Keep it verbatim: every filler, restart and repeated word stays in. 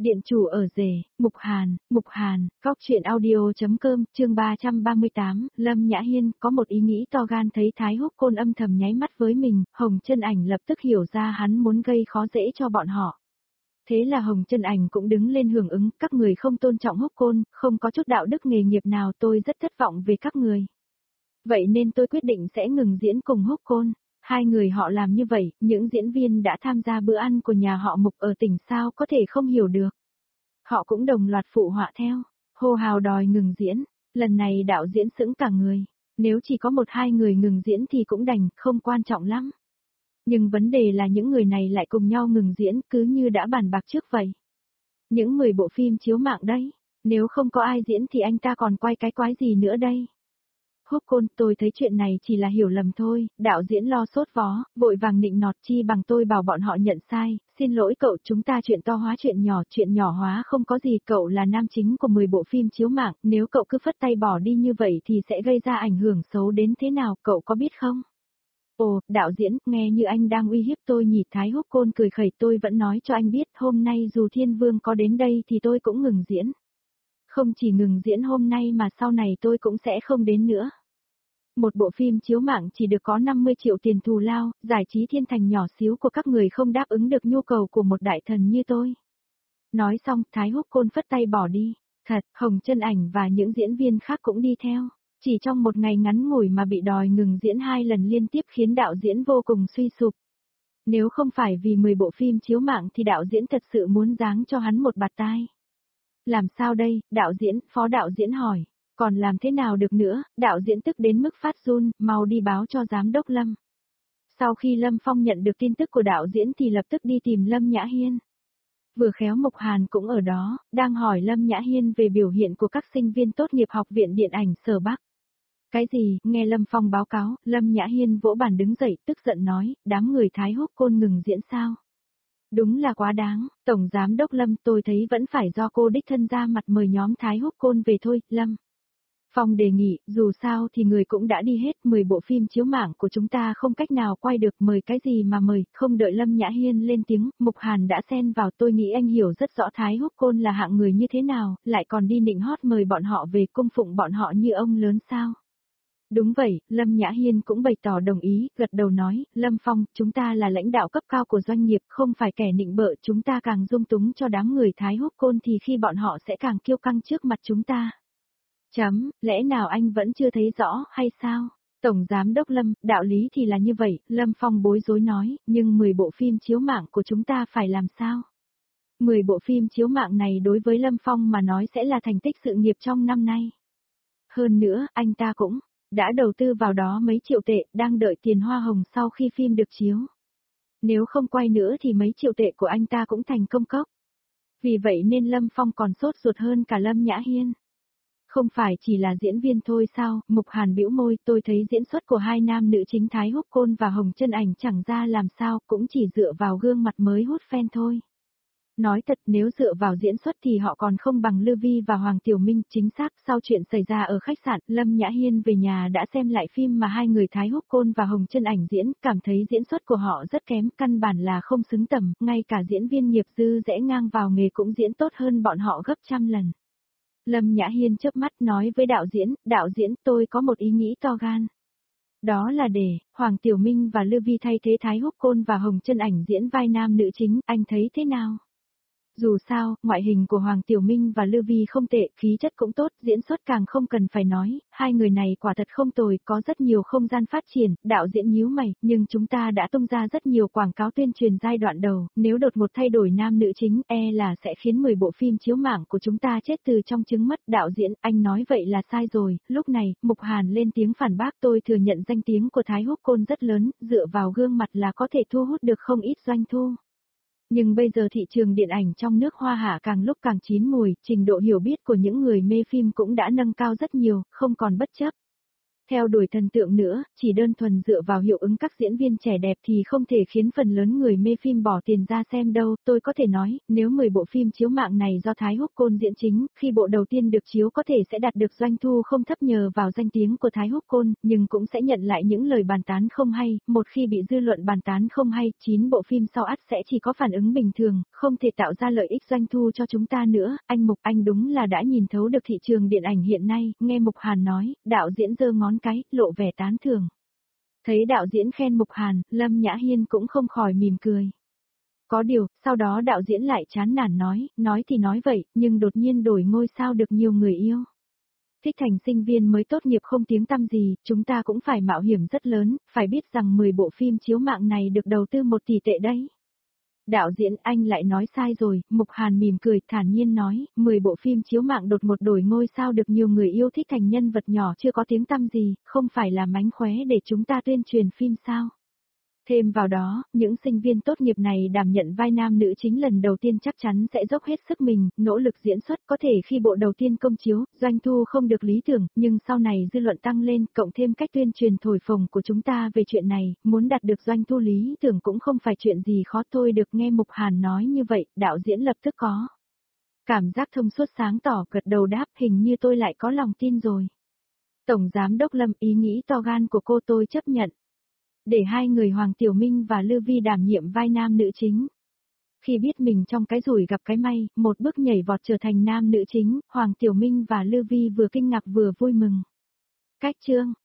Điện chủ ở rể, Mục Hàn, Mục Hàn, góc truyện audio.com, chương ba trăm ba mươi tám, Lâm Nhã Hiên có một ý nghĩ to gan thấy Thái Húc Côn âm thầm nháy mắt với mình, Hồng Chân Ảnh lập tức hiểu ra hắn muốn gây khó dễ cho bọn họ. Thế là Hồng Chân Ảnh cũng đứng lên hưởng ứng, các người không tôn trọng Húc Côn, không có chút đạo đức nghề nghiệp nào, tôi rất thất vọng về các người. Vậy nên tôi quyết định sẽ ngừng diễn cùng Húc Côn. Hai người họ làm như vậy, những diễn viên đã tham gia bữa ăn của nhà họ Mục ở tỉnh sao có thể không hiểu được. Họ cũng đồng loạt phụ họa theo, hô hào đòi ngừng diễn. Lần này đạo diễn sững cả người. Nếu chỉ có một hai người ngừng diễn thì cũng đành, không quan trọng lắm. Nhưng vấn đề là những người này lại cùng nhau ngừng diễn cứ như đã bàn bạc trước vậy. Những mười bộ phim chiếu mạng đấy, nếu không có ai diễn thì anh ta còn quay cái quái gì nữa đây. Húc Côn, tôi thấy chuyện này chỉ là hiểu lầm thôi, đạo diễn lo sốt vó, vội vàng nịnh nọt chi bằng tôi bảo bọn họ nhận sai, xin lỗi cậu, chúng ta chuyện to hóa chuyện nhỏ, chuyện nhỏ hóa không có gì, cậu là nam chính của mười bộ phim chiếu mạng, nếu cậu cứ phất tay bỏ đi như vậy thì sẽ gây ra ảnh hưởng xấu đến thế nào, cậu có biết không? Ồ, đạo diễn, nghe như anh đang uy hiếp tôi nhỉ. Thái Húc Côn cười khẩy, tôi vẫn nói cho anh biết, hôm nay dù Thiên Vương có đến đây thì tôi cũng ngừng diễn. Không chỉ ngừng diễn hôm nay mà sau này tôi cũng sẽ không đến nữa. Một bộ phim chiếu mạng chỉ được có năm mươi triệu tiền thù lao, giải trí thiên thành nhỏ xíu của các người không đáp ứng được nhu cầu của một đại thần như tôi. Nói xong, Thái Húc Côn phất tay bỏ đi. Thật, Hồng Chân Ảnh và những diễn viên khác cũng đi theo. Chỉ trong một ngày ngắn ngủi mà bị đòi ngừng diễn hai lần liên tiếp khiến đạo diễn vô cùng suy sụp. Nếu không phải vì mười bộ phim chiếu mạng thì đạo diễn thật sự muốn giáng cho hắn một bạt tai. Làm sao đây, đạo diễn, phó đạo diễn hỏi. Còn làm thế nào được nữa, đạo diễn tức đến mức phát run, mau đi báo cho giám đốc Lâm. Sau khi Lâm Phong nhận được tin tức của đạo diễn thì lập tức đi tìm Lâm Nhã Hiên. Vừa khéo Mục Hàn cũng ở đó, đang hỏi Lâm Nhã Hiên về biểu hiện của các sinh viên tốt nghiệp học viện điện ảnh Sở Bắc. Cái gì, nghe Lâm Phong báo cáo, Lâm Nhã Hiên vỗ bàn đứng dậy, tức giận nói, đám người Thái Húc Côn ngừng diễn sao? Đúng là quá đáng, Tổng Giám đốc Lâm, tôi thấy vẫn phải do cô đích thân ra mặt mời nhóm Thái Húc Côn về thôi, Lâm. Phong đề nghị, dù sao thì người cũng đã đi hết, mười bộ phim chiếu mạng của chúng ta không cách nào quay được, mời cái gì mà mời, không đợi Lâm Nhã Hiên lên tiếng, Mục Hàn đã xen vào, tôi nghĩ anh hiểu rất rõ Thái Húc Côn là hạng người như thế nào, lại còn đi nịnh hót mời bọn họ về cung phụng bọn họ như ông lớn sao. Đúng vậy, Lâm Nhã Hiên cũng bày tỏ đồng ý, gật đầu nói, Lâm Phong, chúng ta là lãnh đạo cấp cao của doanh nghiệp, không phải kẻ nịnh bợ, chúng ta càng dung túng cho đám người Thái Húc Côn thì khi bọn họ sẽ càng kiêu căng trước mặt chúng ta. Chấm, lẽ nào anh vẫn chưa thấy rõ hay sao? Tổng Giám đốc Lâm, đạo lý thì là như vậy, Lâm Phong bối rối nói, nhưng mười bộ phim chiếu mạng của chúng ta phải làm sao? mười bộ phim chiếu mạng này đối với Lâm Phong mà nói sẽ là thành tích sự nghiệp trong năm nay. Hơn nữa, anh ta cũng đã đầu tư vào đó mấy triệu tệ, đang đợi tiền hoa hồng sau khi phim được chiếu. Nếu không quay nữa thì mấy triệu tệ của anh ta cũng thành công cốc. Vì vậy nên Lâm Phong còn sốt ruột hơn cả Lâm Nhã Hiên. Không phải chỉ là diễn viên thôi sao, Mục Hàn bĩu môi, tôi thấy diễn xuất của hai nam nữ chính Thái Húc Côn và Hồng Chân Ảnh chẳng ra làm sao, cũng chỉ dựa vào gương mặt mới hút fan thôi. Nói thật, nếu dựa vào diễn xuất thì họ còn không bằng Lưu Vi và Hoàng Tiểu Minh. Chính xác, sau chuyện xảy ra ở khách sạn, Lâm Nhã Hiên về nhà đã xem lại phim mà hai người Thái Húc Côn và Hồng Chân Ảnh diễn, cảm thấy diễn xuất của họ rất kém, căn bản là không xứng tầm, ngay cả diễn viên nghiệp dư rẽ ngang vào nghề cũng diễn tốt hơn bọn họ gấp trăm lần. Lâm Nhã Hiên chớp mắt nói với đạo diễn, đạo diễn, tôi có một ý nghĩ to gan. Đó là để Hoàng Tiểu Minh và Lưu Vi thay thế Thái Húc Côn và Hồng Chân Ảnh diễn vai nam nữ chính, anh thấy thế nào? Dù sao, ngoại hình của Hoàng Tiểu Minh và Lưu Vi không tệ, khí chất cũng tốt, diễn xuất càng không cần phải nói, hai người này quả thật không tồi, có rất nhiều không gian phát triển, đạo diễn nhíu mày, nhưng chúng ta đã tung ra rất nhiều quảng cáo tuyên truyền giai đoạn đầu, nếu đột ngột thay đổi nam nữ chính, e là sẽ khiến mười bộ phim chiếu mạng của chúng ta chết từ trong trứng mất. Đạo diễn, anh nói vậy là sai rồi. Lúc này, Mục Hàn lên tiếng phản bác, tôi thừa nhận danh tiếng của Thái Húc Côn rất lớn, dựa vào gương mặt là có thể thu hút được không ít doanh thu. Nhưng bây giờ thị trường điện ảnh trong nước Hoa Hạ càng lúc càng chín mùi, trình độ hiểu biết của những người mê phim cũng đã nâng cao rất nhiều, không còn bất chấp. Theo đuổi thần tượng nữa, chỉ đơn thuần dựa vào hiệu ứng các diễn viên trẻ đẹp thì không thể khiến phần lớn người mê phim bỏ tiền ra xem đâu. Tôi có thể nói, nếu mười bộ phim chiếu mạng này do Thái Húc Côn diễn chính, khi bộ đầu tiên được chiếu có thể sẽ đạt được doanh thu không thấp nhờ vào danh tiếng của Thái Húc Côn, nhưng cũng sẽ nhận lại những lời bàn tán không hay. Một khi bị dư luận bàn tán không hay, chín bộ phim sau ắt sẽ chỉ có phản ứng bình thường, không thể tạo ra lợi ích doanh thu cho chúng ta nữa. Anh Mục, anh đúng là đã nhìn thấu được thị trường điện ảnh hiện nay. Nghe Mục Hàn nói, đạo diễn giơ ngón cái, lộ vẻ tán thưởng. Thấy đạo diễn khen Mục Hàn, Lâm Nhã Hiên cũng không khỏi mỉm cười. Có điều, sau đó đạo diễn lại chán nản nói, nói thì nói vậy, nhưng đột nhiên đổi ngôi sao được nhiều người yêu. Thích Thành sinh viên mới tốt nghiệp không tiếng tăm gì, chúng ta cũng phải mạo hiểm rất lớn, phải biết rằng mười bộ phim chiếu mạng này được đầu tư một tỷ tệ đấy. Đạo diễn, anh lại nói sai rồi. Mục Hàn mỉm cười, thản nhiên nói, mười bộ phim chiếu mạng đột một đổi ngôi sao được nhiều người yêu thích thành nhân vật nhỏ chưa có tiếng tăm gì, không phải là mánh khóe để chúng ta tuyên truyền phim sao? Thêm vào đó, những sinh viên tốt nghiệp này đảm nhận vai nam nữ chính lần đầu tiên chắc chắn sẽ dốc hết sức mình, nỗ lực diễn xuất, có thể khi bộ đầu tiên công chiếu, doanh thu không được lý tưởng, nhưng sau này dư luận tăng lên, cộng thêm cách tuyên truyền thổi phồng của chúng ta về chuyện này, muốn đạt được doanh thu lý tưởng cũng không phải chuyện gì khó. Thôi được, nghe Mục Hàn nói như vậy, đạo diễn lập tức có cảm giác thông suốt sáng tỏ, gật đầu đáp, hình như tôi lại có lòng tin rồi. Tổng giám đốc Lâm, ý nghĩ to gan của cô tôi chấp nhận. Để hai người Hoàng Tiểu Minh và Lư Vi đảm nhiệm vai nam nữ chính. Khi biết mình trong cái rủi gặp cái may, một bước nhảy vọt trở thành nam nữ chính, Hoàng Tiểu Minh và Lư Vi vừa kinh ngạc vừa vui mừng. Cách chương